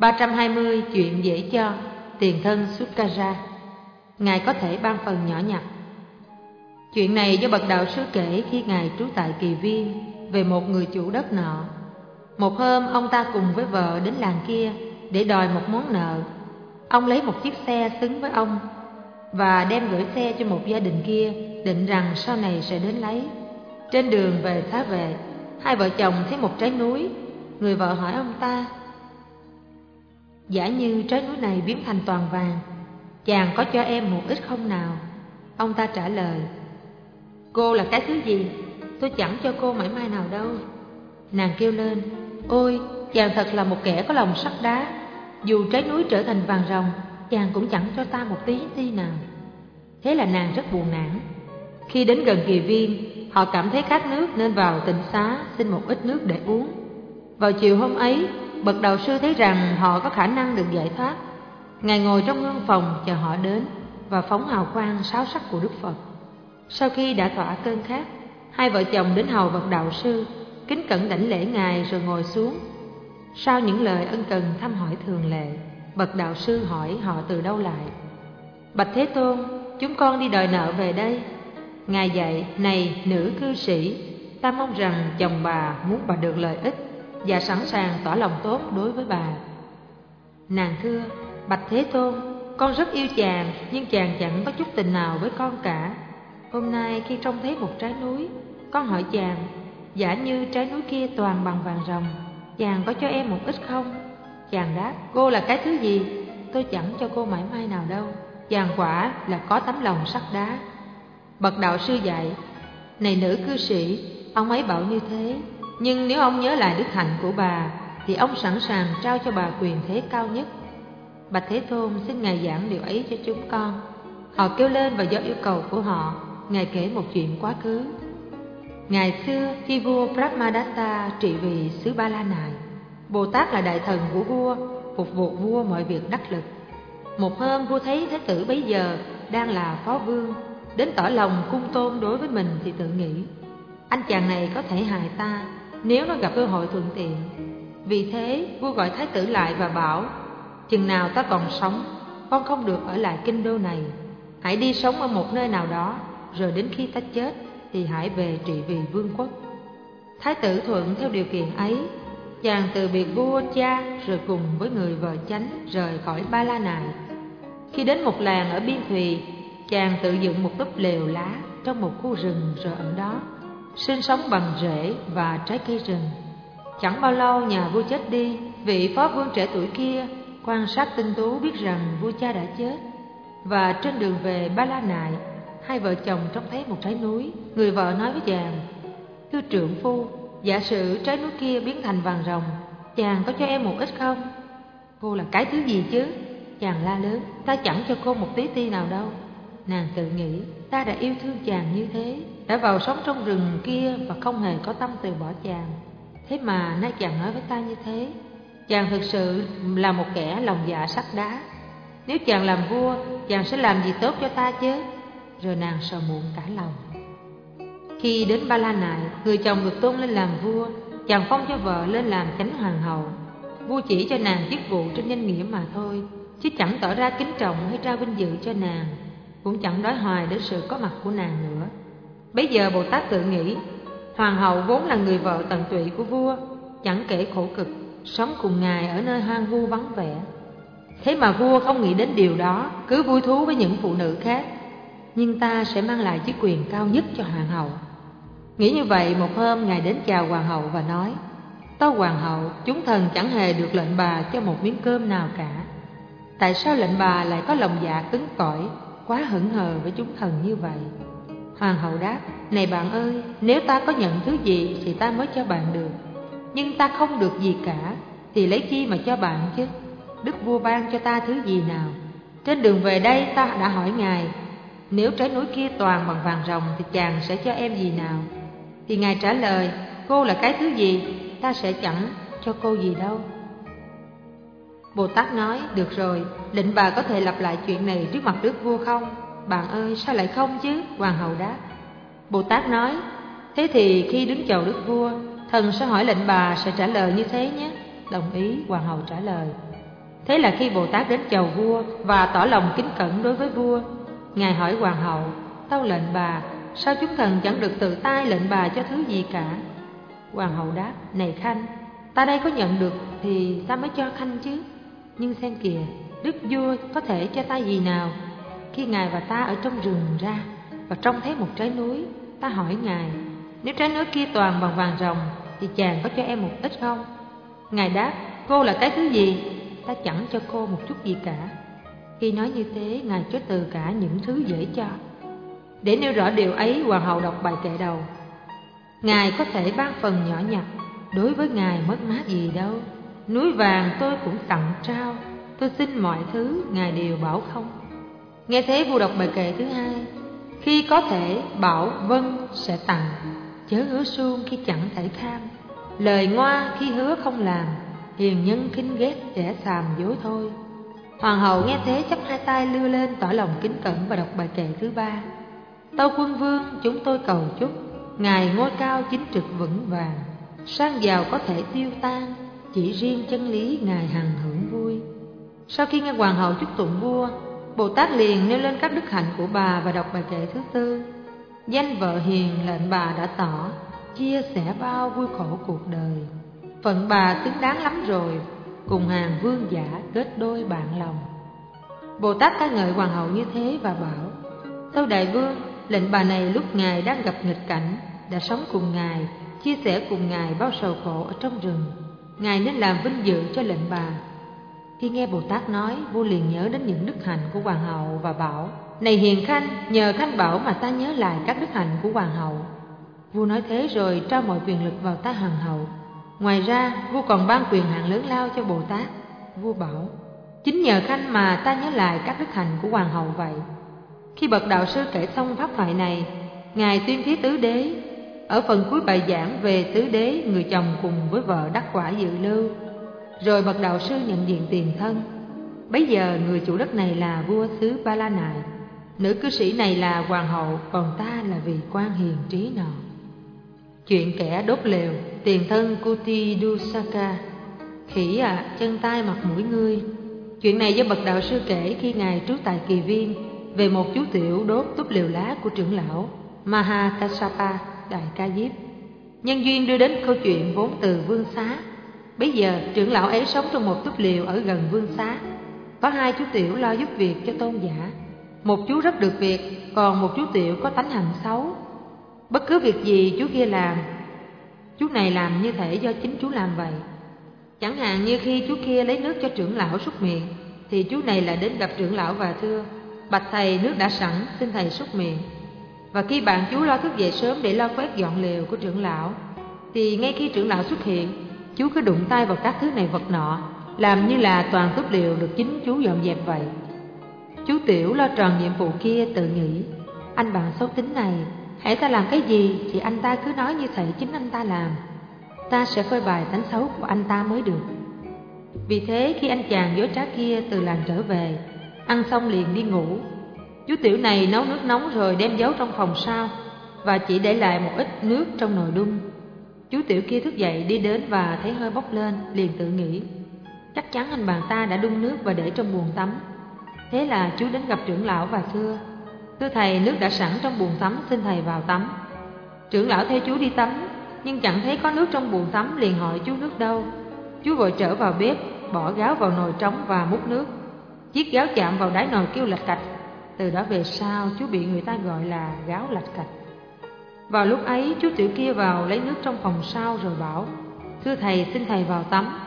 320 chuyện dễ cho, tiền thân Sukara. Ngài có thể ban phần nhỏ nhặt. Chuyện này do bậc đạo sư kể khi Ngài trú tại Kỳ Viên về một người chủ đất nọ. Một hôm ông ta cùng với vợ đến làng kia để đòi một món nợ. Ông lấy một chiếc xe xứng với ông và đem gửi xe cho một gia đình kia, định rằng sau này sẽ đến lấy. Trên đường về xá vệ, hai vợ chồng thấy một trái núi. Người vợ hỏi ông ta: giả như trái núi này biến thành toàn vàng, chàng có cho em một ít không nào? Ông ta trả lời: cô là cái thứ gì? Tôi chẳng cho cô mảy may nào đâu. Nàng kêu lên: ôi, chàng thật là một kẻ có lòng sắt đá. Dù trái núi trở thành vàng ròng, chàng cũng chẳng cho ta một tí ti nào. Thế là nàng rất buồn nản. Khi đến gần Kỳ Viên, họ cảm thấy khát nước nên vào tịnh xá xin một ít nước để uống. Vào chiều hôm ấy, bậc đạo sư thấy rằng họ có khả năng được giải thoát. Ngài ngồi trong hương phòng chờ họ đến và phóng hào quang sáu sắc của Đức Phật. Sau khi đã thỏa cơn khát, hai vợ chồng đến hầu bậc đạo sư, kính cẩn đảnh lễ Ngài rồi ngồi xuống. Sau những lời ân cần thăm hỏi thường lệ, bậc đạo sư hỏi họ từ đâu lại. Bạch Thế Tôn, chúng con đi đòi nợ về đây. Ngài dạy: này nữ cư sĩ, ta mong rằng chồng bà muốn bà được lợi ích và sẵn sàng tỏ lòng tốt đối với bà. Nàng thưa: bạch Thế Tôn, con rất yêu chàng, nhưng chàng chẳng có chút tình nào với con cả. Hôm nay khi trông thấy một trái núi, con hỏi chàng: giả như trái núi kia toàn bằng vàng ròng, chàng có cho em một ít không? Chàng đáp: cô là cái thứ gì? Tôi chẳng cho cô mảy may nào đâu. Chàng quả là có tấm lòng sắt đá. Bậc đạo sư dạy: này nữ cư sĩ, ông ấy bảo như thế, nhưng nếu ông nhớ lại đức hạnh của bà thì ông sẵn sàng trao cho bà quyền thế cao nhất. Bạch Thế Tôn, xin Ngài giảng điều ấy cho chúng con. Họ kêu lên và do yêu cầu của họ, Ngài kể một chuyện quá khứ. Ngày xưa khi vua Brahmadatta trị vì xứ Ba La Nại, Bồ Tát là đại thần của vua, phục vụ vua mọi việc đắc lực. Một hôm vua thấy Thế tử bấy giờ đang là phó vương đến tỏ lòng cung tôn đối với mình thì tự nghĩ: anh chàng này có thể hại ta nếu nó gặp cơ hội thuận tiện. Vì thế vua gọi thái tử lại và bảo: chừng nào ta còn sống, con không được ở lại kinh đô này. Hãy đi sống ở một nơi nào đó, rồi đến khi ta chết thì hãy về trị vì vương quốc. Thái tử thuận theo điều kiện ấy. Chàng từ biệt vua cha rồi cùng với người vợ chánh rời khỏi Ba La Nại. Khi đến một làng ở Biên Thùy, chàng tự dựng một túp lều lá trong một khu rừng rồi ở đó sinh sống bằng rễ và trái cây rừng. Chẳng bao lâu nhà vua chết đi. Vị phó vương trẻ tuổi kia quan sát tinh tú biết rằng vua cha đã chết. Và trên đường về Ba La Nại, hai vợ chồng trông thấy một trái núi. Người vợ nói với chàng: thưa trượng phu, giả sử trái núi kia biến thành vàng ròng, chàng có cho em một ít không? Cô là cái thứ gì chứ? Chàng la lớn: ta chẳng cho cô một tí ti nào đâu. Nàng tự nghĩ: ta đã yêu thương chàng như thế, đã vào sống trong rừng kia và không hề có tâm từ bỏ chàng. Thế mà nay chàng nói với ta như thế. Chàng thực sự là một kẻ lòng dạ sắt đá. Nếu chàng làm vua, chàng sẽ làm gì tốt cho ta chứ? Rồi nàng sầu muộn cả lòng. Khi đến Ba La Nại, người chồng được tôn lên làm vua. Chàng phong cho vợ lên làm chánh hoàng hậu. Vua chỉ cho nàng chức vụ trên danh nghĩa mà thôi, chứ chẳng tỏ ra kính trọng hay trao vinh dự cho nàng, cũng chẳng đói hoài đến sự có mặt của nàng nữa. Bấy giờ Bồ Tát tự nghĩ: hoàng hậu vốn là người vợ tận tụy của vua, chẳng kể khổ cực, sống cùng ngài ở nơi hoang vu vắng vẻ. Thế mà vua không nghĩ đến điều đó, cứ vui thú với những phụ nữ khác. Nhưng ta sẽ mang lại chức quyền cao nhất cho hoàng hậu. Nghĩ như vậy, một hôm ngài đến chào hoàng hậu và nói: tâu hoàng hậu, chúng thần chẳng hề được lệnh bà cho một miếng cơm nào cả. Tại sao lệnh bà lại có lòng dạ cứng cỏi, quá hững hờ với chúng thần như vậy? Hoàng hậu đáp: này bạn ơi, nếu ta có nhận thứ gì thì ta mới cho bạn được, nhưng ta không được gì cả thì lấy chi mà cho bạn chứ? Đức vua ban cho ta thứ gì nào? Trên đường về đây ta đã hỏi ngài: nếu trái núi kia toàn bằng vàng ròng thì chàng sẽ cho em gì nào? Thì ngài trả lời: cô là cái thứ gì, ta sẽ chẳng cho cô gì đâu. Bồ Tát nói: được rồi, lệnh bà có thể lặp lại chuyện này trước mặt đức vua không? Bạn ơi, sao lại không chứ? Hoàng hậu đáp. Bồ Tát nói: thế thì khi đứng chầu đức vua, thần sẽ hỏi lệnh bà sẽ trả lời như thế nhé. Đồng ý, hoàng hậu trả lời. Thế là khi Bồ Tát đến chầu vua và tỏ lòng kính cẩn đối với vua, Ngài hỏi hoàng hậu: tâu lệnh bà, sao chúng thần chẳng được tự tay lệnh bà cho thứ gì cả? Hoàng hậu đáp: này khanh, ta đây có nhận được thì ta mới cho khanh chứ. Nhưng xem kìa, đức vua có thể cho ta gì nào? Khi ngài và ta ở trong rừng ra và trông thấy một trái núi, ta hỏi ngài: nếu trái núi kia toàn bằng vàng ròng thì chàng có cho em một ít không? Ngài đáp: cô là cái thứ gì? Ta chẳng cho cô một chút gì cả. Khi nói như thế, ngài cho từ cả những thứ dễ cho. Để nêu rõ điều ấy, hoàng hậu đọc bài kệ đầu: ngài có thể ban phần nhỏ nhặt, đối với ngài mất mát gì đâu. Núi vàng tôi cũng tặng trao, tôi xin mọi thứ ngài đều bảo không. Nghe thế, vua đọc bài kệ thứ hai: khi có thể bảo vâng sẽ tặng, chớ hứa suông khi chẳng thể kham. Lời ngoa khi hứa không làm, hiền nhân khinh ghét kẻ xàm dối thôi. Hoàng hậu nghe thế chắp hai tay lưa lên tỏ lòng kính cẩn và đọc bài kệ thứ ba: tâu quân vương, chúng tôi cầu chúc ngài ngôi cao chính trực vững vàng, sang giàu có thể tiêu tan, chỉ riêng chân lý ngài hằng hưởng vui. Sau khi nghe hoàng hậu chúc tụng vua, Bồ Tát liền nêu lên các đức hạnh của bà và đọc bài kệ thứ tư: danh vợ hiền lệnh bà đã tỏ, chia sẻ bao vui khổ cuộc đời. Phận bà xứng đáng lắm rồi, cùng hàng vương giả kết đôi bạn lòng. Bồ Tát ca ngợi hoàng hậu như thế và bảo: tâu đại vương, lệnh bà này lúc ngài đang gặp nghịch cảnh, đã sống cùng ngài, chia sẻ cùng ngài bao sầu khổ ở trong rừng. Ngài nên làm vinh dự cho lệnh bà. Khi nghe Bồ Tát nói, vua liền nhớ đến những đức hạnh của hoàng hậu và bảo: này hiền khanh, nhờ khanh bảo mà ta nhớ lại các đức hạnh của hoàng hậu. Vua nói thế rồi trao mọi quyền lực vào tay hoàng hậu. Ngoài ra, vua còn ban quyền hạn lớn lao cho Bồ Tát. Vua bảo: chính nhờ khanh mà ta nhớ lại các đức hạnh của hoàng hậu vậy. Khi bậc đạo sư kể xong pháp thoại này, ngài tuyên thuyết tứ đế. Ở phần cuối bài giảng về tứ đế, người chồng cùng với vợ đắc quả dự lưu. Rồi bậc đạo sư nhận diện tiền thân. Bấy giờ người chủ đất này là vua xứ Ba La Nại, nữ cư sĩ này là hoàng hậu, còn ta là vị quan hiền trí nọ. Chuyện kẻ đốt lều. Tiền thân Kuti Dusaka: khỉ chân tay mặt mũi ngươi. Chuyện này do bậc đạo sư kể khi ngài trú tại Kỳ Viên về một chú tiểu đốt túp lều lá của trưởng lão Mahakassapa Đại Ca Diếp. Nhân duyên đưa đến câu chuyện vốn từ Vương Xá. Bấy giờ trưởng lão ấy sống trong một túp lều ở gần Vương Xá. Có hai chú tiểu lo giúp việc cho tôn giả. Một chú rất được việc, còn một chú tiểu có tánh hành xấu. Bất cứ việc gì chú kia làm, chú này làm như thể do chính chú làm vậy. Chẳng hạn như khi chú kia lấy nước cho trưởng lão súc miệng, thì chú này lại đến gặp trưởng lão và thưa: bạch thầy, nước đã sẵn, xin thầy súc miệng. Và khi bạn chú lo thức dậy sớm để lo quét dọn lều của trưởng lão, thì ngay khi trưởng lão xuất hiện, chú cứ đụng tay vào các thứ này vật nọ, làm như là toàn túp lều được chính chú dọn dẹp vậy. Chú tiểu lo tròn nhiệm vụ kia tự nghĩ: anh bạn xấu tính này, hễ ta làm cái gì thì anh ta cứ nói như thể chính anh ta làm. Ta sẽ phơi bày tánh xấu của anh ta mới được. Vì thế khi anh chàng dối trá kia từ làng trở về, ăn xong liền đi ngủ. Chú tiểu này nấu nước nóng rồi đem giấu trong phòng sau, và chỉ để lại một ít nước trong nồi đun. Chú tiểu kia thức dậy đi đến và thấy hơi bốc lên, liền tự nghĩ: chắc chắn anh bạn ta đã đun nước và để trong buồng tắm. Thế là chú đến gặp trưởng lão và thưa: thưa thầy, nước đã sẵn trong buồng tắm, xin thầy vào tắm. Trưởng lão theo chú đi tắm, nhưng chẳng thấy có nước trong buồng tắm, liền hỏi chú nước đâu. Chú vội trở vào bếp, bỏ gáo vào nồi trống và múc nước. Chiếc gáo chạm vào đáy nồi kêu lạch cạch. Từ đó về sau chú bị người ta gọi là gáo lạch cạch. Vào lúc ấy chú tiểu kia vào lấy nước trong phòng sau rồi bảo: thưa thầy, xin thầy vào tắm.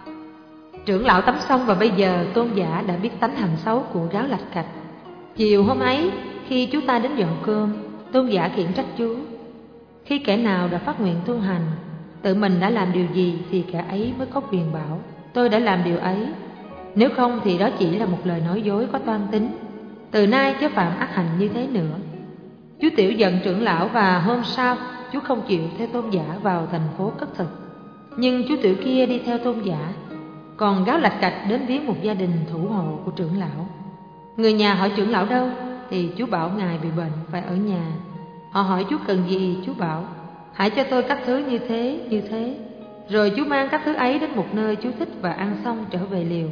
Trưởng lão tắm xong và bây giờ tôn giả đã biết tánh hành xấu của gáo lạch cạch. Chiều hôm ấy, khi chú ta đến dọn cơm, tôn giả khiển trách chú: khi kẻ nào đã phát nguyện tu hành, tự mình đã làm điều gì thì kẻ ấy mới có quyền bảo tôi đã làm điều ấy. Nếu không thì đó chỉ là một lời nói dối có toan tính. Từ nay chớ phạm ác hành như thế nữa. Chú tiểu giận trưởng lão và hôm sau chú không chịu theo tôn giả vào thành phố cất thực. Nhưng chú tiểu kia đi theo tôn giả. Còn gáo lạch cạch đến viếng một gia đình thủ hộ của trưởng lão. Người nhà hỏi trưởng lão đâu, thì chú bảo ngài bị bệnh phải ở nhà. Họ hỏi chú cần gì, chú bảo: hãy cho tôi các thứ như thế, như thế. Rồi chú mang các thứ ấy đến một nơi chú thích và ăn xong trở về liều.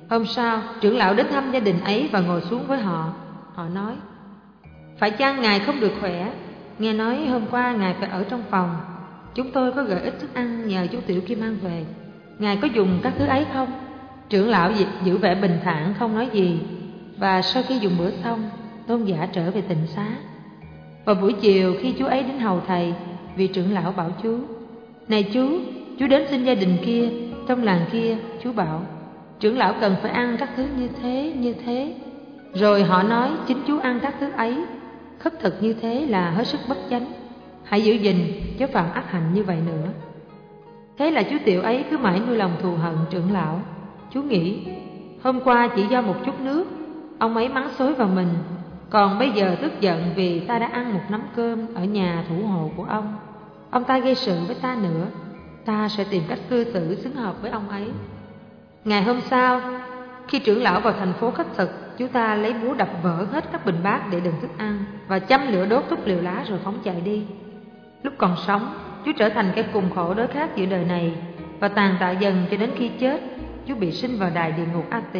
Hôm sau, trưởng lão đến thăm gia đình ấy và ngồi xuống với họ. Họ nói: phải chăng ngài không được khỏe? Nghe nói hôm qua ngài phải ở trong phòng. Chúng tôi có gửi ít thức ăn nhờ chú Tiểu kia mang về. Ngài có dùng các thứ ấy không? Trưởng lão giữ vẻ bình thản không nói gì. Và sau khi dùng bữa xong, tôn giả trở về tịnh xá. Vào buổi chiều khi chú ấy đến hầu thầy, vị trưởng lão bảo chú: này chú đến xin gia đình kia, trong làng kia. Chú bảo trưởng lão cần phải ăn các thứ như thế. Rồi họ nói chính chú ăn các thứ ấy. Khất thực như thế là hết sức bất chánh. Hãy giữ gìn chớ phạm ác hạnh như vậy nữa. Thế là chú Tiểu ấy cứ mãi nuôi lòng thù hận trưởng lão. Chú nghĩ hôm qua chỉ do một chút nước, ông ấy mắng xối vào mình. Còn bây giờ tức giận vì ta đã ăn một nắm cơm ở nhà thủ hộ của ông. Ông ta gây sự với ta nữa, ta sẽ tìm cách cư xử xứng hợp với ông ấy. Ngày hôm sau, khi trưởng lão vào thành phố khất thực, chú ta lấy búa đập vỡ hết các bình bát để đựng thức ăn và châm lửa đốt thuốc liều lá rồi phóng chạy đi. Lúc còn sống, chú trở thành kẻ cùng khổ đối khác giữa đời này và tàn tạ dần cho đến khi chết, chú bị sinh vào đài địa ngục A Tỳ.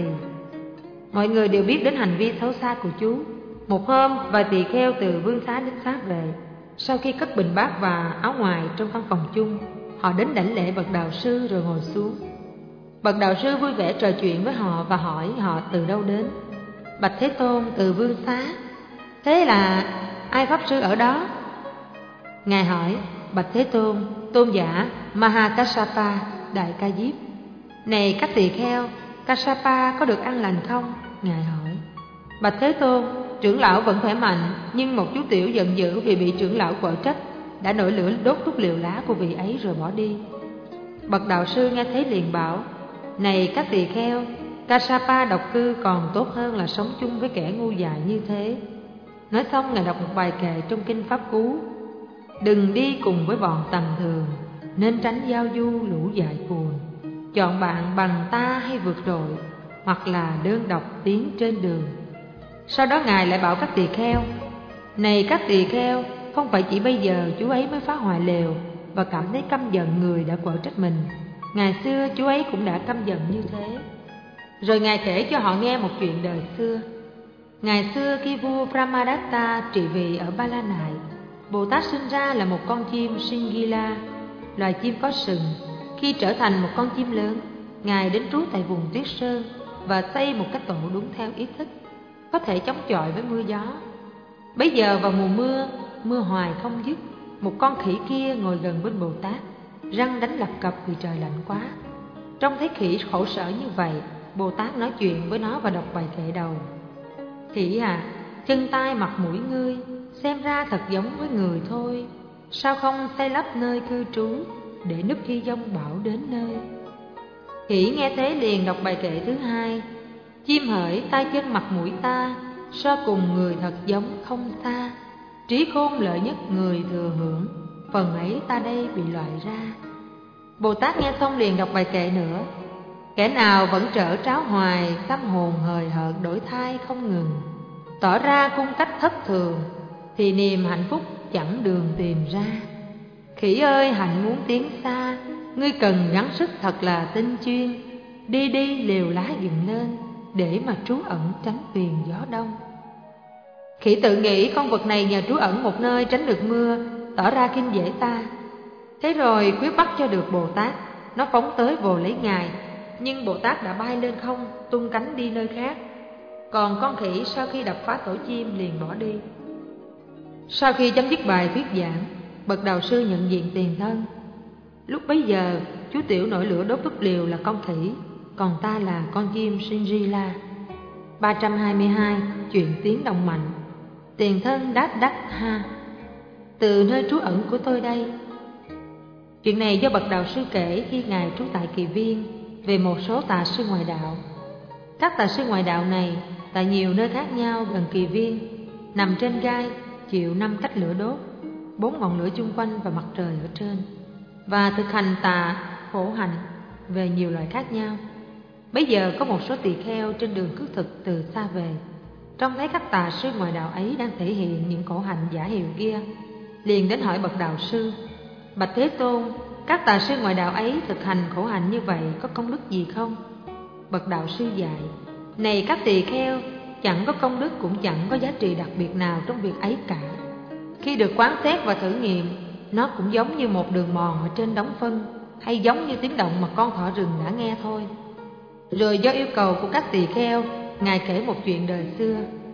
Mọi người đều biết đến hành vi xấu xa của chú. Một hôm, vài tỳ kheo từ vương xá đến xá về. Sau khi cất bình bát và áo ngoài trong căn phòng chung, họ đến đảnh lễ bậc đạo sư rồi ngồi xuống. Bậc đạo sư vui vẻ trò chuyện với họ và hỏi họ từ đâu đến. Bạch Thế Tôn, từ vương xá. Thế là ai pháp sư ở đó? Ngài hỏi: bạch Thế Tôn, tôn giả Mahakassapa, đại ca diếp. Này các tỳ kheo, Kassapa có được an lành không? Ngài hỏi. Bạch Thế Tôn, trưởng lão vẫn khỏe mạnh, nhưng một chú Tiểu giận dữ vì bị trưởng lão quở trách, đã nổi lửa đốt thuốc liều lá của vị ấy rồi bỏ đi. Bậc đạo sư nghe thấy liền bảo: này các tỳ kheo, Kassapa độc cư còn tốt hơn là sống chung với kẻ ngu dại như thế. Nói xong, Ngài đọc một bài kệ trong kinh Pháp Cú: đừng đi cùng với bọn tầm thường, nên tránh giao du lũ dại cuồng. Chọn bạn bằng ta hay vượt trội, hoặc là đơn độc tiến trên đường. Sau đó Ngài lại bảo các tỳ kheo: này các tỳ kheo, không phải chỉ bây giờ chú ấy mới phá hoại lều và cảm thấy căm giận người đã quở trách mình. Ngày xưa chú ấy cũng đã căm giận như thế. Rồi Ngài kể cho họ nghe một chuyện đời xưa. Ngày xưa khi vua Brahmadatta trị vì ở Ba La Nại, Bồ Tát sinh ra là một con chim Singila, loài chim có sừng. Khi trở thành một con chim lớn, Ngài đến trú tại vùng Tuyết Sơn và xây một cái tổ đúng theo ý thích, có thể chống chọi với mưa gió. Bấy giờ vào mùa mưa, mưa hoài không dứt, một con khỉ kia ngồi gần bên Bồ Tát, răng đánh lập cập vì trời lạnh quá. Trông thấy khỉ khổ sở như vậy, Bồ Tát nói chuyện với nó và đọc bài kệ đầu: khỉ à, chân tai mặt mũi ngươi xem ra thật giống với người thôi. Sao không xây lắp nơi cư trú, để núp khi giông bão đến nơi? Khỉ nghe thế liền đọc bài kệ thứ hai: chim hỡi tay chân mặt mũi ta, so cùng người thật giống không xa. Trí khôn lợi nhất người thừa hưởng, phần ấy ta đây bị loại ra. Bồ Tát nghe xong liền đọc bài kệ nữa: kẻ nào vẫn trở tráo hoài, tâm hồn hời hợt đổi thay không ngừng, tỏ ra cung cách thất thường, thì niềm hạnh phúc chẳng đường tìm ra. Khỉ ơi, hạnh muốn tiến xa, ngươi cần gắng sức thật là tinh chuyên. Đi đi lều lá dựng lên, để mà trú ẩn tránh thuyền gió đông. Khỉ tự nghĩ con vật này nhờ trú ẩn một nơi tránh được mưa, tỏ ra khinh dễ ta. Thế rồi quyết bắt cho được Bồ Tát, nó phóng tới vồ lấy Ngài. Nhưng Bồ Tát đã bay lên không, tung cánh đi nơi khác. Còn con khỉ sau khi đập phá tổ chim liền bỏ đi. Sau khi chấm dứt bài thuyết giảng, bậc đạo sư nhận diện tiền thân. Lúc bấy giờ, chú Tiểu nổi lửa đốt thuốc liều là con khỉ, còn ta là con chim Singila. 322. Chuyện tiếng động mạnh. Tiền thân Đát Đắc Ha. Từ nơi trú ẩn của tôi đây. Chuyện này do bậc đạo sư kể khi Ngài trú tại Kỳ Viên về một số tà sư ngoại đạo. Các tà sư ngoại đạo này tại nhiều nơi khác nhau gần Kỳ Viên, nằm trên gai, chịu 5 cách lửa đốt, 4 ngọn lửa chung quanh và mặt trời ở trên, và thực hành tà khổ hạnh về nhiều loại khác nhau. Bấy giờ có một số tỳ kheo trên đường khất thực từ xa về, trông thấy các tà sư ngoại đạo ấy đang thể hiện những khổ hạnh giả hiệu kia, liền đến hỏi bậc đạo sư: bạch Thế Tôn, các tà sư ngoại đạo ấy thực hành khổ hạnh như vậy có công đức gì không? Bậc đạo sư dạy: này các tỳ kheo, chẳng có công đức cũng chẳng có giá trị đặc biệt nào trong việc ấy cả. Khi được quán xét và thử nghiệm, nó cũng giống như một đường mòn ở trên đống phân, hay giống như tiếng động mà con thỏ rừng đã nghe thôi. Rồi do yêu cầu của các tỳ kheo, Ngài kể một chuyện đời xưa.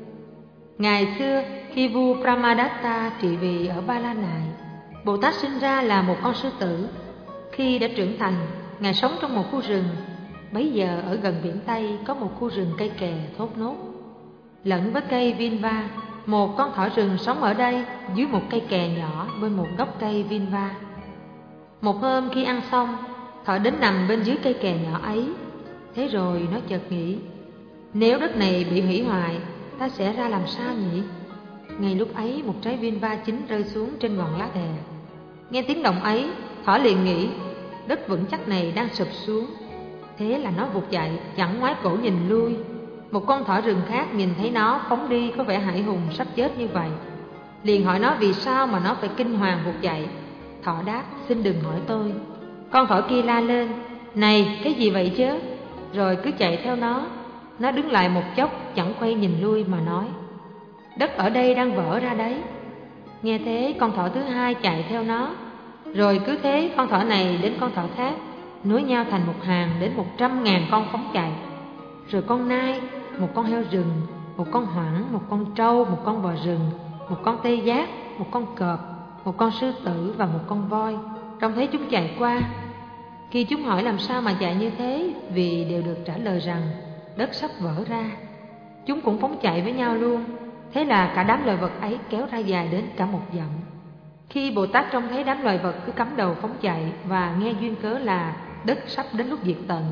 Ngày xưa, khi vua Brahmadatta trị vì ở Ba La Nại, Bồ Tát sinh ra là một con sư tử. Khi đã trưởng thành, Ngài sống trong một khu rừng. Bấy giờ ở gần biển Tây có một khu rừng cây kè thốt nốt, lẫn với cây Vinva. Một con thỏ rừng sống ở đây dưới một cây kè nhỏ bên một gốc cây Vinva. Một hôm khi ăn xong, thỏ đến nằm bên dưới cây kè nhỏ ấy. Thế rồi nó chợt nghĩ, nếu đất này bị hủy hoại, ta sẽ ra làm sao nhỉ? Ngay lúc ấy một trái Vinva chín rơi xuống trên ngọn lá kè. Nghe tiếng động ấy, thỏ liền nghĩ, đất vững chắc này đang sụp xuống. Thế là nó vụt chạy, chẳng ngoái cổ nhìn lui. Một con thỏ rừng khác nhìn thấy nó phóng đi có vẻ hãi hùng sắp chết như vậy, liền hỏi nó vì sao mà nó phải kinh hoàng vụt chạy. Thỏ đáp, xin đừng hỏi tôi. Con thỏ kia la lên, này cái gì vậy chứ? Rồi cứ chạy theo nó. Nó đứng lại một chốc, chẳng quay nhìn lui mà nói, đất ở đây đang vỡ ra đấy. Nghe thế, con thỏ thứ hai chạy theo nó. Rồi cứ thế con thỏ này đến con thỏ khác, nối nhau thành một hàng đến 100.000 con phóng chạy. Rồi con nai, một con heo rừng, một con hoảng, một con trâu, một con bò rừng, một con tê giác, một con cọp, một con sư tử và một con voi, trông thấy chúng chạy qua. Khi chúng hỏi làm sao mà chạy như thế, vì đều được trả lời rằng đất sắp vỡ ra, chúng cũng phóng chạy với nhau luôn. Thế là cả đám loài vật ấy kéo ra dài đến cả một dặm. Khi Bồ Tát trông thấy đám loài vật cứ cắm đầu phóng chạy và nghe duyên cớ là đất sắp đến lúc diệt tận,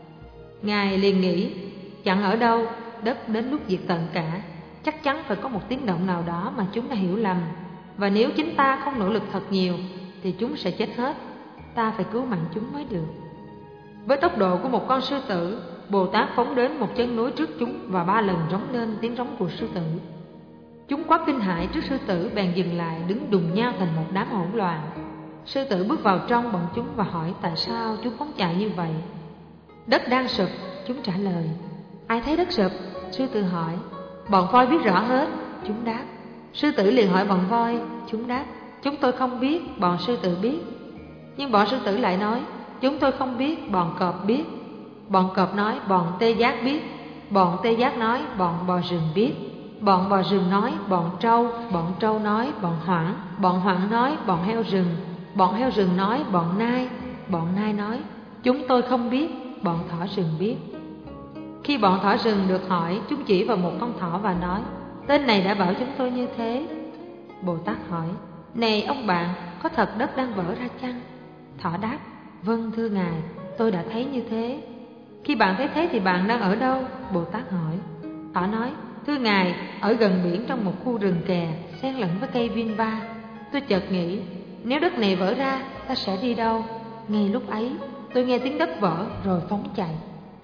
Ngài liền nghĩ, chẳng ở đâu đất đến lúc diệt tận cả, chắc chắn phải có một tiếng động nào đó mà chúng đã hiểu lầm. Và nếu chính ta không nỗ lực thật nhiều thì chúng sẽ chết hết. Ta phải cứu mạng chúng mới được. Với tốc độ của một con sư tử, Bồ Tát phóng đến một chân núi trước chúng và 3 lần rống lên tiếng rống của sư tử. Chúng quá kinh hãi trước sư tử bèn dừng lại, đứng đùng nhau thành một đám hỗn loạn. Sư tử bước vào trong bọn chúng và hỏi tại sao chúng phóng chạy như vậy. Đất đang sụp, chúng trả lời. Ai thấy đất sụp? Sư tử hỏi. Bọn voi biết rõ hết, chúng đáp. Sư tử liền hỏi bọn voi, chúng đáp. Chúng tôi không biết, bọn sư tử biết. Nhưng bọn sư tử lại nói, chúng tôi không biết, bọn cọp biết. Bọn cọp nói, bọn tê giác biết. Bọn tê giác nói, bọn bò rừng biết. Bọn bò rừng nói, bọn trâu nói, bọn hoảng nói, bọn heo rừng nói, bọn nai nói, chúng tôi không biết, bọn thỏ rừng biết. Khi bọn thỏ rừng được hỏi, chúng chỉ vào một con thỏ và nói, tên này đã bảo chúng tôi như thế. Bồ Tát hỏi, này ông bạn, có thật đất đang vỡ ra chăng? Thỏ đáp, vâng thưa Ngài, tôi đã thấy như thế. Khi bạn thấy thế thì bạn đang ở đâu? Bồ Tát hỏi. Thỏ nói, thưa Ngài, ở gần biển trong một khu rừng kè xen lẫn với cây Vinva. Tôi chợt nghĩ, nếu đất này vỡ ra, ta sẽ đi đâu? Ngay lúc ấy, tôi nghe tiếng đất vỡ rồi phóng chạy.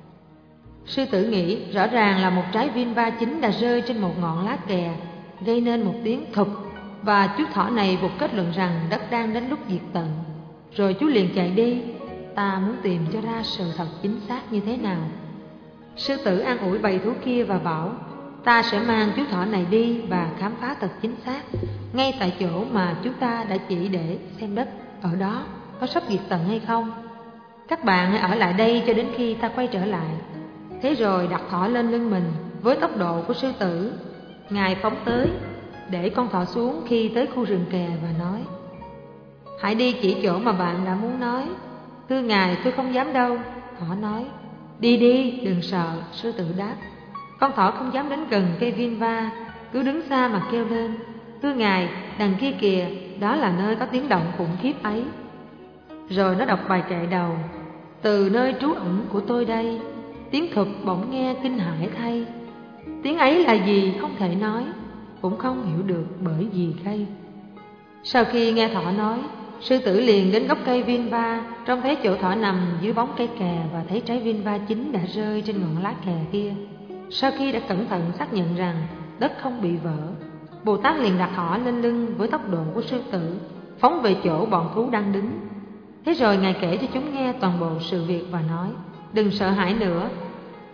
Sư tử nghĩ, rõ ràng là một trái Vinva chín đã rơi trên một ngọn lá kè, gây nên một tiếng thụp, và chú thỏ này vụt kết luận rằng đất đang đến lúc diệt tận. Rồi chú liền chạy đi. Ta muốn tìm cho ra sự thật chính xác như thế nào. Sư tử an ủi bầy thú kia và bảo, ta sẽ mang chú thỏ này đi và khám phá thật chính xác, ngay tại chỗ mà chúng ta đã chỉ để xem đất ở đó có sắp diệt tận hay không. Các bạn hãy ở lại đây cho đến khi ta quay trở lại. Thế rồi đặt thỏ lên lưng mình với tốc độ của sư tử. Ngài phóng tới, để con thỏ xuống khi tới khu rừng kè và nói, hãy đi chỉ chỗ mà bạn đã muốn nói. Thưa Ngài, tôi không dám đâu. Thỏ nói, đi đi, đừng sợ. Sư tử đáp. Con thỏ không dám đến gần cây Vinva, cứ đứng xa mà kêu lên, thưa Ngài, đằng kia kìa, đó là nơi có tiếng động khủng khiếp ấy. Rồi nó đọc bài kệ đầu, từ nơi trú ẩn của tôi đây, tiếng thụp bỗng nghe kinh hãi thay. Tiếng ấy là gì không thể nói, cũng không hiểu được bởi vì gây. Sau khi nghe thỏ nói, sư tử liền đến gốc cây Vinva, trông thấy chỗ thỏ nằm dưới bóng cây kè và thấy trái Vinva chín đã rơi trên ngọn lá kè kia. Sau khi đã cẩn thận xác nhận rằng đất không bị vỡ, Bồ Tát liền đặt thỏ lên lưng với tốc độ của sư tử, phóng về chỗ bọn thú đang đứng. Thế rồi Ngài kể cho chúng nghe toàn bộ sự việc và nói, đừng sợ hãi nữa.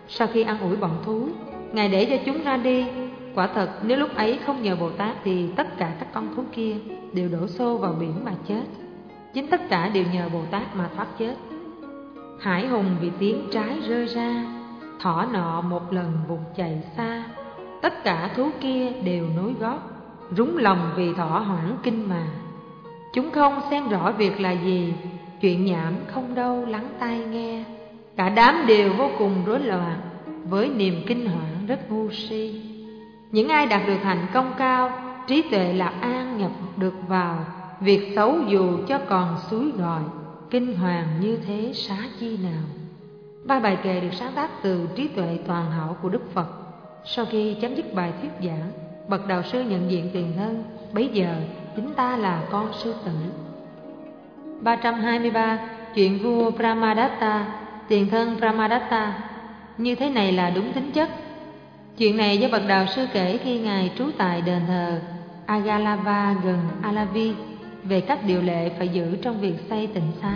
Sau khi ăn ủi bọn thú, Ngài để cho chúng ra đi. Quả thật, nếu lúc ấy không nhờ Bồ Tát thì tất cả các con thú kia đều đổ xô vào biển mà chết. Chính tất cả đều nhờ Bồ Tát mà thoát chết. Hải hùng vì tiếng trái rơi ra, thỏ nọ một lần vụt chạy xa. Tất cả thú kia đều nối gót, rúng lòng vì thỏ hoảng kinh mà. Chúng không xem rõ việc là gì, chuyện nhảm không đâu lắng tai nghe. Cả đám đều vô cùng rối loạn, với niềm kinh hoảng rất ngu si. Những ai đạt được hạnh công cao, trí tuệ lạc an nhập được vào, việc xấu dù cho còn suối gọi, kinh hoàng như thế xá chi nào. Ba bài kệ được sáng tác từ trí tuệ toàn hảo của Đức Phật. Sau khi chấm dứt bài thuyết giảng, bậc đạo sư nhận diện tiền thân, bấy giờ chính ta là con sư tử. 323. Chuyện vua Brahmadatta, tiền thân Brahmadatta. Như thế này là đúng tính chất. Chuyện này do bậc đạo sư kể khi Ngài trú tại đền thờ Agalava gần Alavi về các điều lệ phải giữ trong việc xây tịnh xá.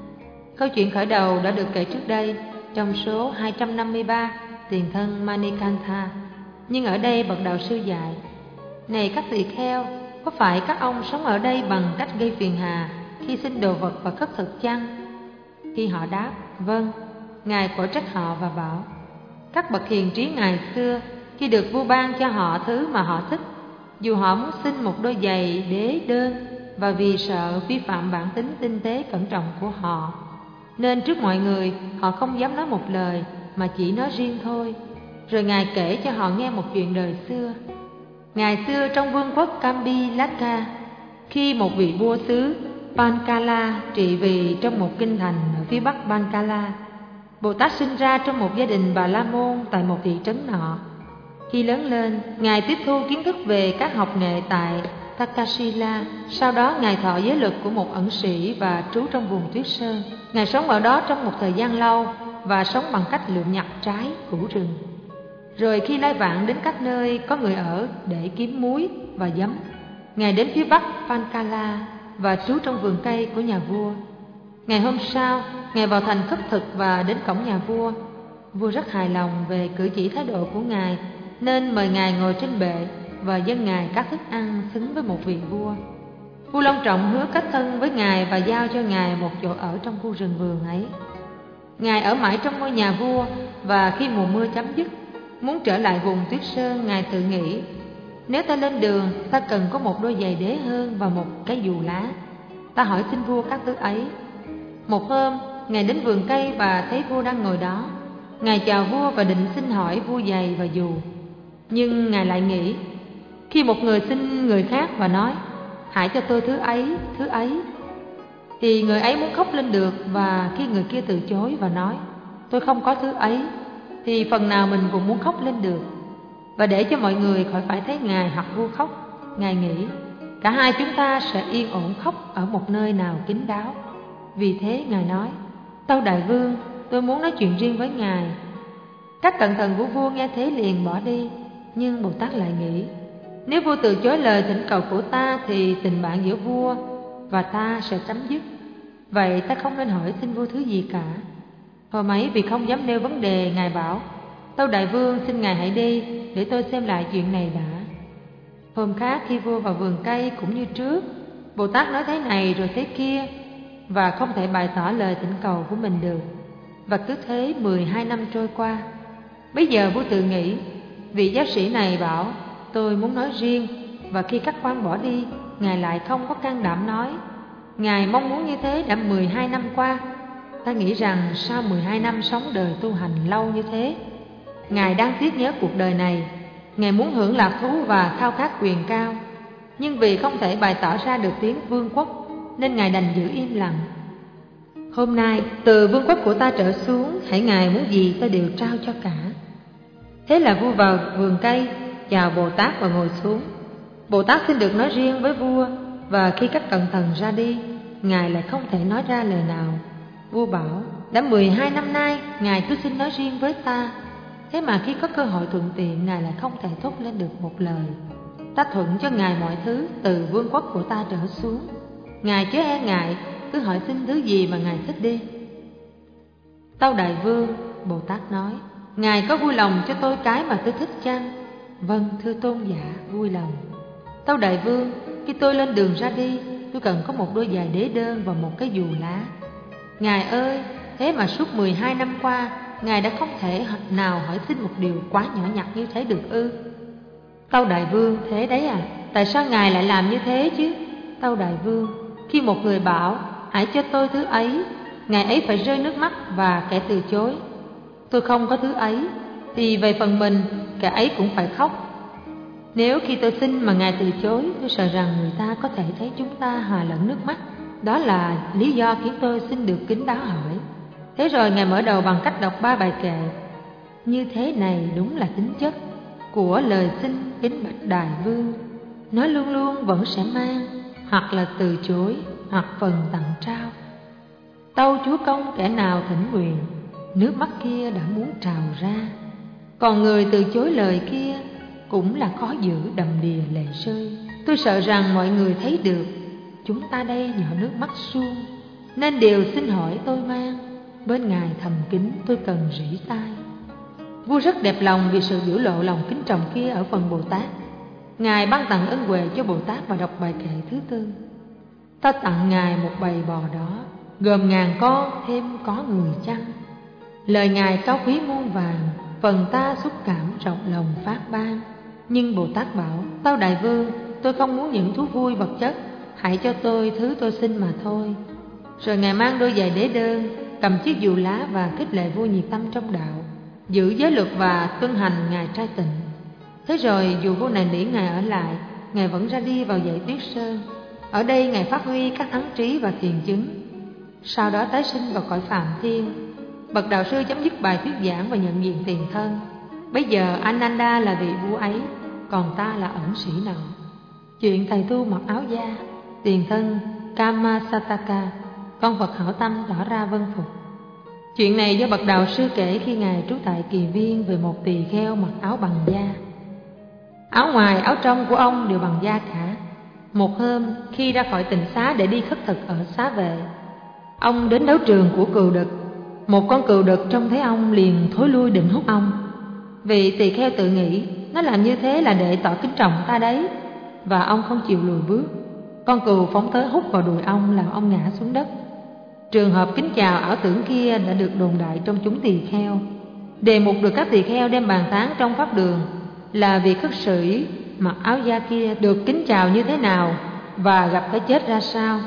Câu chuyện khởi đầu đã được kể trước đây trong số 253 tiền thân Manikantha. Nhưng ở đây bậc đạo sư dạy: này các tỳ kheo, có phải các ông sống ở đây bằng cách gây phiền hà khi xin đồ vật và khất thực chăng? Khi họ đáp vâng, Ngài phổ trách họ và bảo: các bậc hiền trí ngày xưa, khi được vua ban cho họ thứ mà họ thích, dù họ muốn xin một đôi giày đế đơn, và vì sợ vi phạm bản tính tinh tế cẩn trọng của họ, nên trước mọi người họ không dám nói một lời mà chỉ nói riêng thôi. Rồi Ngài kể cho họ nghe một chuyện đời xưa. Ngày xưa trong vương quốc Kambilaka, khi một vị vua xứ Pankala trị vì trong một kinh thành ở phía bắc Pankala, Bồ Tát sinh ra trong một gia đình Bà La Môn tại một thị trấn nọ. Khi lớn lên, Ngài tiếp thu kiến thức về các học nghệ tại Takasila. Sau đó Ngài thọ giới luật của một ẩn sĩ và trú trong vùng tuyết sơn. Ngài sống ở đó trong một thời gian lâu và sống bằng cách lượm nhặt trái củ rừng. Rồi khi lai vãng đến các nơi có người ở để kiếm muối và giấm, Ngài đến phía bắc Pankala và trú trong vườn cây của nhà vua. Ngày hôm sau, Ngài vào thành khất thực và đến cổng nhà vua. Vua rất hài lòng về cử chỉ thái độ của Ngài, nên mời Ngài ngồi trên bệ và dâng Ngài các thức ăn xứng với một vị vua. Vua long trọng hứa kết thân với Ngài và giao cho Ngài một chỗ ở trong khu rừng vườn ấy. Ngài ở mãi trong ngôi nhà vua, và khi mùa mưa chấm dứt, muốn trở lại vùng tuyết sơn, Ngài tự nghĩ: nếu ta lên đường, ta cần có một đôi giày đế hơn và một cái dù lá. Ta hỏi xin vua các thứ ấy. Một hôm, Ngài đến vườn cây và thấy vua đang ngồi đó. Ngài chào vua và định xin hỏi vua giày và dù. Nhưng Ngài lại nghĩ: khi một người xin người khác và nói hãy cho tôi thứ ấy, thì người ấy muốn khóc lên được. Và khi người kia từ chối và nói tôi không có thứ ấy, thì phần nào mình cũng muốn khóc lên được. Và để cho mọi người khỏi phải thấy Ngài hoặc vua khóc, Ngài nghĩ cả hai chúng ta sẽ yên ổn khóc ở một nơi nào kín đáo. Vì thế Ngài nói: tâu đại vương, tôi muốn nói chuyện riêng với Ngài. Các cận thần của vua nghe thế liền bỏ đi. Nhưng Bồ Tát lại nghĩ: nếu vua từ chối lời thỉnh cầu của ta thì tình bạn giữa vua và ta sẽ chấm dứt. Vậy ta không nên hỏi xin vua thứ gì cả. Hôm ấy vì không dám nêu vấn đề, Ngài bảo: tâu đại vương, xin Ngài hãy đi để tôi xem lại chuyện này đã. Hôm khác khi vua vào vườn cây cũng như trước, Bồ Tát nói thế này rồi thế kia và không thể bày tỏ lời thỉnh cầu của mình được. Và cứ thế 12 năm trôi qua. Bây giờ vua tự nghĩ: vị giáo sĩ này bảo tôi muốn nói riêng, và khi các quan bỏ đi, Ngài lại không có can đảm nói. Ngài mong muốn như thế đã 12 năm qua. Ta nghĩ rằng sau 12 năm sống đời tu hành lâu như thế, Ngài đang tiếc nhớ cuộc đời này. Ngài muốn hưởng lạc thú và khao khát quyền cao, nhưng vì không thể bày tỏ ra được tiếng vương quốc, nên Ngài đành giữ im lặng. Hôm nay từ vương quốc của ta trở xuống, hãy Ngài muốn gì ta đều trao cho cả. Thế là vua vào vườn cây, chào Bồ Tát và ngồi xuống. Bồ Tát xin được nói riêng với vua, và khi các cận thần ra đi, Ngài lại không thể nói ra lời nào. Vua bảo: đã 12 năm nay Ngài cứ xin nói riêng với ta, thế mà khi có cơ hội thuận tiện, Ngài lại không thể thốt lên được một lời. Ta thuận cho Ngài mọi thứ từ vương quốc của ta trở xuống. Ngài chớ e ngại, cứ hỏi xin thứ gì mà Ngài thích đi. Tâu đại vương, Bồ Tát nói, Ngài có vui lòng cho tôi cái mà tôi thích chăng? Vâng, thưa tôn giả, vui lòng. Tâu đại vương, khi tôi lên đường ra đi, tôi cần có một đôi giày đế đơn và một cái dù lá. Ngài ơi, thế mà suốt 12 năm qua, Ngài đã không thể nào hỏi xin một điều quá nhỏ nhặt như thế được ư? Tâu đại vương, thế đấy à? Tại sao Ngài lại làm như thế chứ? Tâu đại vương, khi một người bảo hãy cho tôi thứ ấy, Ngài ấy phải rơi nước mắt và kẻ từ chối. Tôi không có thứ ấy, thì về phần mình, kẻ ấy cũng phải khóc. Nếu khi tôi xin mà Ngài từ chối, tôi sợ rằng người ta có thể thấy chúng ta hòa lẫn nước mắt. Đó là lý do khiến tôi xin được kính đáo hỏi. Thế rồi Ngài mở đầu bằng cách đọc 3 bài kệ. Như thế này đúng là tính chất của lời xin kính bạch đại vương. Nó luôn luôn vẫn sẽ mang hoặc là từ chối, hoặc phần tặng trao. Tâu chúa công kẻ nào thỉnh nguyện, nước mắt kia đã muốn trào ra. Còn người từ chối lời kia cũng là khó giữ đầm đìa lệ rơi. Tôi sợ rằng mọi người thấy được chúng ta đây nhỏ nước mắt suông, nên đều xin hỏi tôi mang. Bên Ngài thầm kín tôi cần rỉ tai. Vua rất đẹp lòng vì sự biểu lộ lòng kính trọng kia ở phần Bồ Tát. Ngài ban tặng ân huệ cho Bồ Tát và đọc bài kệ thứ tư. Ta tặng Ngài một bầy bò đó, gồm ngàn con thêm có người chăn. Lời Ngài cao quý muôn vàng, phần ta xúc cảm rộng lòng phát ban. Nhưng Bồ Tát bảo, tâu đại vương, tôi không muốn những thú vui vật chất, hãy cho tôi thứ tôi xin mà thôi. Rồi Ngài mang đôi giày đế đơn, cầm chiếc dù lá và khích lệ vua nhiệt tâm trong đạo, giữ giới luật và tuân hành ngày trai tịnh. Thế rồi dù vua này nỉ Ngài ở lại, Ngài vẫn ra đi vào dãy Tuyết Sơn. Ở đây Ngài phát huy các thắng trí và thiền chứng. Sau đó tái sinh vào cõi Phạm Thiên. Bậc đạo sư chấm dứt bài thuyết giảng và nhận diện tiền thân. Bây giờ Ananda là vị vua ấy, còn ta là ẩn sĩ nọ. Chuyện thầy tu mặc áo da, tiền thân Kamasataka, con Phật hảo tâm tỏ ra vân phục. Chuyện này do bậc đạo sư kể khi Ngài trú tại Kỳ Viên về một tỳ kheo mặc áo bằng da. Áo ngoài áo trong của ông đều bằng da cả. Một hôm khi ra khỏi tịnh xá để đi khất thực ở xá vệ, ông đến đấu trường của cừu đực. Một con cừu đực trông thấy ông liền thối lui định hút ông. Vị tỳ kheo tự nghĩ nó làm như thế là để tỏ kính trọng ta đấy, và ông không chịu lùi bước. Con cừu phóng tới hút vào đùi ông làm ông ngã xuống đất. Trường hợp kính chào ảo tưởng kia đã được đồn đại trong chúng tỳ kheo. Đề mục được các tỳ kheo đem bàn tán trong pháp đường là vị khất sĩ mặc áo da kia được kính chào như thế nào và gặp cái chết ra sao.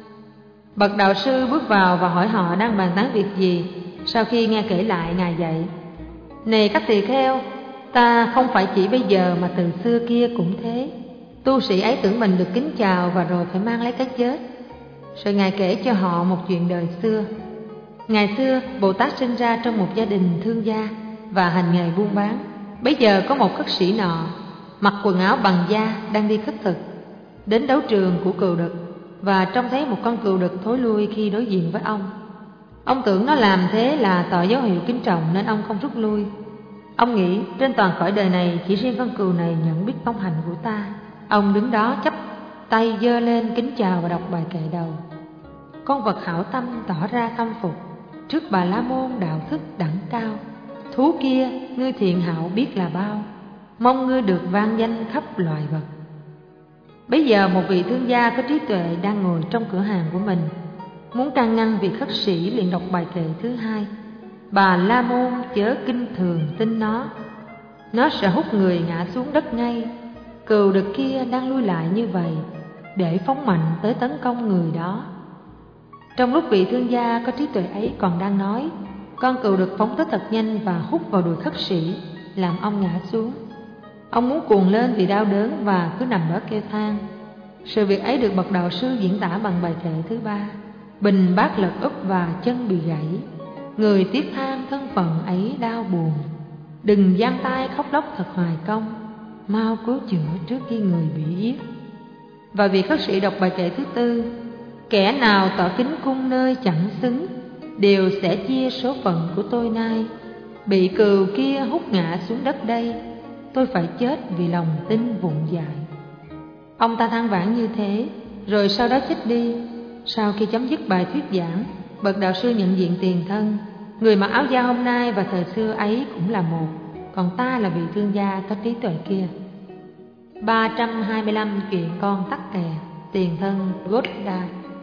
Bậc đạo sư bước vào và hỏi họ đang bàn tán việc gì. Sau khi nghe kể lại, Ngài dạy: Này các tỳ kheo, ta không phải chỉ bây giờ mà từ xưa kia cũng thế. Tu sĩ ấy tưởng mình được kính chào và rồi phải mang lấy cái chết. Rồi Ngài kể cho họ một chuyện đời xưa. Ngày xưa Bồ Tát sinh ra trong một gia đình thương gia và hành nghề buôn bán. Bấy giờ có một khất sĩ nọ mặc quần áo bằng da đang đi khất thực, đến đấu trường của cừu đực và trông thấy một con cừu đực thối lui khi đối diện với ông. Ông tưởng nó làm thế là tỏ dấu hiệu kính trọng nên ông không rút lui. Ông nghĩ trên toàn cõi đời này chỉ riêng con cừu này nhận biết tông hành của ta. Ông đứng đó chắp tay giơ lên kính chào và đọc bài kệ đầu. Con vật hảo tâm tỏ ra khâm phục trước Bà La Môn đạo thức đẳng cao. Thú kia ngươi thiện hảo biết là bao, mong ngươi được vang danh khắp loài vật. Bấy giờ một vị thương gia có trí tuệ đang ngồi trong cửa hàng của mình, muốn can ngăn vị khất sĩ, liền đọc bài kệ thứ hai. Bà La Môn chớ kinh thường tin nó sẽ hút người ngã xuống đất ngay. Cừu đực kia đang lui lại như vậy để phóng mạnh tới tấn công người đó. Trong lúc vị thương gia có trí tuệ ấy còn đang nói, con cừu đực phóng tới thật nhanh và hút vào đùi khất sĩ, làm ông ngã xuống. Ông muốn cuồng lên vì đau đớn và cứ nằm đó kêu than. Sự việc ấy được bậc đạo sư diễn tả bằng bài kệ thứ ba: Bình bát lật úp và chân bị gãy, người tiếc than thân phận ấy đau buồn. Đừng giang tay khóc lóc thật hoài công, mau cứu chữa trước khi người bị giết. Và vị khất sĩ đọc bài kệ thứ tư: Kẻ nào tỏ kính cung nơi chẳng xứng, đều sẽ chia số phận của tôi nay. Bị cừu kia hút ngã xuống đất đây, tôi phải chết vì lòng tin vụng dại. Ông ta than vãn như thế, rồi sau đó chết đi. Sau khi chấm dứt bài thuyết giảng, bậc đạo sư nhận diện tiền thân. Người mặc áo da hôm nay và thời xưa ấy cũng là một, còn ta là vị thương gia có trí tuệ kia. 325 chuyện con tắc kè, tiền thân Gottda.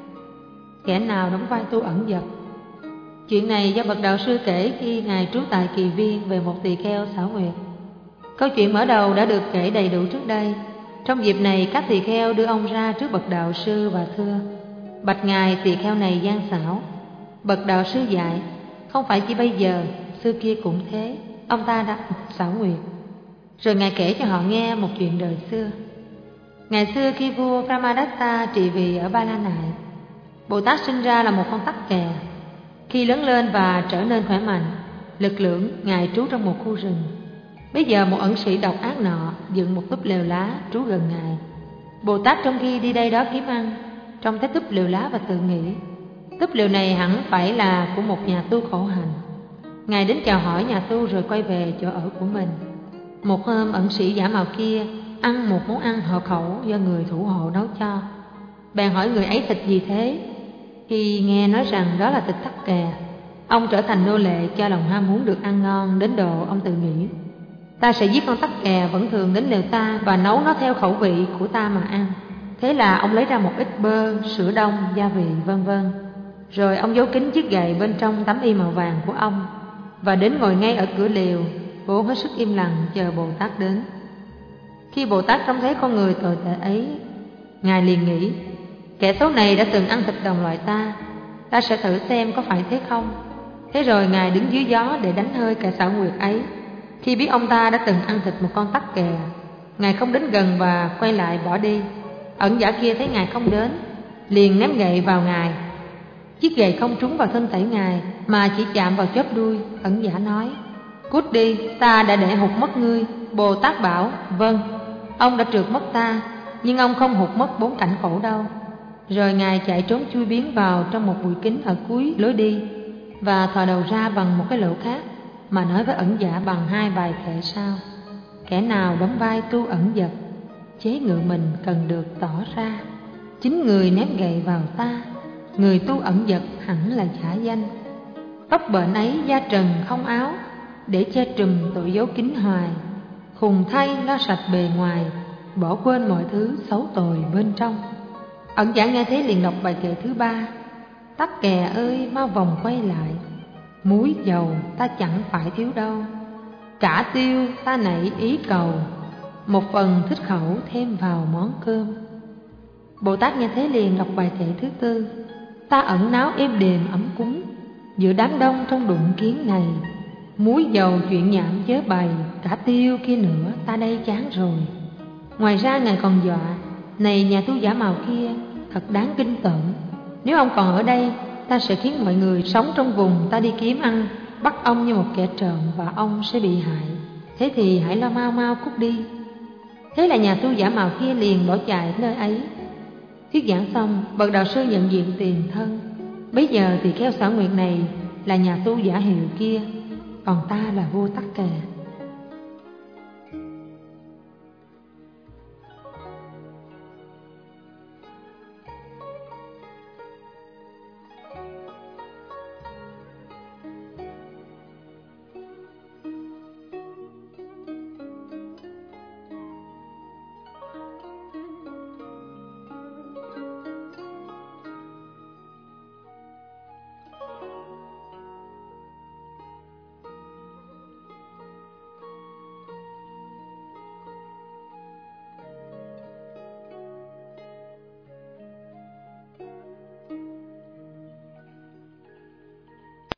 Kẻ nào đóng vai tu ẩn dật? Chuyện này do bậc đạo sư kể khi ngài trú tại Kỳ Viên về một tỳ kheo xảo nguyệt. Câu chuyện mở đầu đã được kể đầy đủ trước đây. Trong dịp này, các tỳ kheo đưa ông ra trước bậc đạo sư và thưa: bạch ngài, tỳ kheo này gian xảo. Bậc đạo sư dạy: không phải chỉ bây giờ, xưa kia cũng thế, ông ta đã xảo nguyệt. Rồi ngài kể cho họ nghe một chuyện đời xưa. Ngày xưa khi vua Brahmadatta trị vì ở Ba La Nại, Bồ Tát sinh ra là một con tắc kè. Khi lớn lên và trở nên khỏe mạnh, lực lưỡng, ngài trú trong một khu rừng. Bây giờ một ẩn sĩ độc ác nọ dựng một túp lều lá trú gần ngài. Bồ Tát trong khi đi đây đó kiếm ăn, trông thấy túp lều lá và tự nghĩ: túp lều này hẳn phải là của một nhà tu khổ hạnh. Ngài đến chào hỏi nhà tu rồi quay về chỗ ở của mình. Một hôm, ẩn sĩ giả mạo kia ăn một món ăn hợp khẩu do người thủ hộ nấu cho. Bèn hỏi người ấy thịt gì thế. Khi nghe nói rằng đó là thịt tắc kè, ông trở thành nô lệ cho lòng ham muốn được ăn ngon, đến độ ông tự nghĩ: ta sẽ giết con tắc kè vẫn thường đến lều ta và nấu nó theo khẩu vị của ta mà ăn. Thế là ông lấy ra một ít bơ, sữa đông, gia vị vân vân. Rồi ông giấu kín chiếc gậy bên trong tấm y màu vàng của ông và đến ngồi ngay ở cửa lều, cố hết sức im lặng chờ Bồ Tát đến. Khi Bồ Tát trông thấy con người tồi tệ ấy, ngài liền nghĩ: kẻ xấu này đã từng ăn thịt đồng loại ta sẽ thử xem có phải thế không. Thế rồi ngài đứng dưới gió để đánh hơi kẻ xảo quyệt ấy. Khi biết ông ta đã từng ăn thịt một con tắc kè, ngài không đến gần và quay lại bỏ đi. Ẩn giả kia thấy ngài không đến, liền ném gậy vào ngài. Chiếc gậy không trúng vào thân thể ngài mà chỉ chạm vào chóp đuôi. Ẩn giả nói: cút đi, ta đã để hụt mất ngươi. Bồ Tát bảo: vâng, ông đã trượt mất ta, nhưng ông không hụt mất 4 cảnh khổ đâu. Rồi ngài chạy trốn chui biến vào trong một bụi kính ở cuối lối đi và thò đầu ra bằng một cái lỗ khác mà nói với ẩn giả bằng 2 bài kệ sau: kẻ nào đóng vai tu ẩn dật, chế ngự mình cần được tỏ ra. Chính người ném gậy vào ta, người tu ẩn dật hẳn là giả danh. Tóc bệnh ấy da trần không áo, để che trùm tội dấu kín hoài. Khùng thay lo sạch bề ngoài, bỏ quên mọi thứ xấu tồi bên trong. Ẩn giả nghe thế liền đọc bài kệ thứ 3: tắc kè ơi mau vòng quay lại, muối dầu ta chẳng phải thiếu đâu. Cả tiêu ta nảy ý cầu, một phần thích khẩu thêm vào món cơm. Bồ Tát nghe thế liền đọc bài kệ thứ 4: ta ẩn náu êm đềm ấm cúng, giữa đám đông trong đụng kiến này. Muối dầu chuyện nhảm chớ bày, cả tiêu kia nữa ta đây chán rồi. Ngoài ra ngài còn dọa: này nhà tu giả mạo kia, thật đáng kinh tởm. Nếu ông còn ở đây, ta sẽ khiến mọi người sống trong vùng ta đi kiếm ăn bắt ông như một kẻ trộm và ông sẽ bị hại. Thế thì hãy lo mau mau cút đi. Thế là nhà tu giả mạo kia liền bỏ chạy nơi ấy. Thuyết giảng xong, bậc đạo sư nhận diện tiền thân. Bấy giờ thì kheo xảo nguyệt này là nhà tu giả hiệu kia, còn ta là vua tắc kè.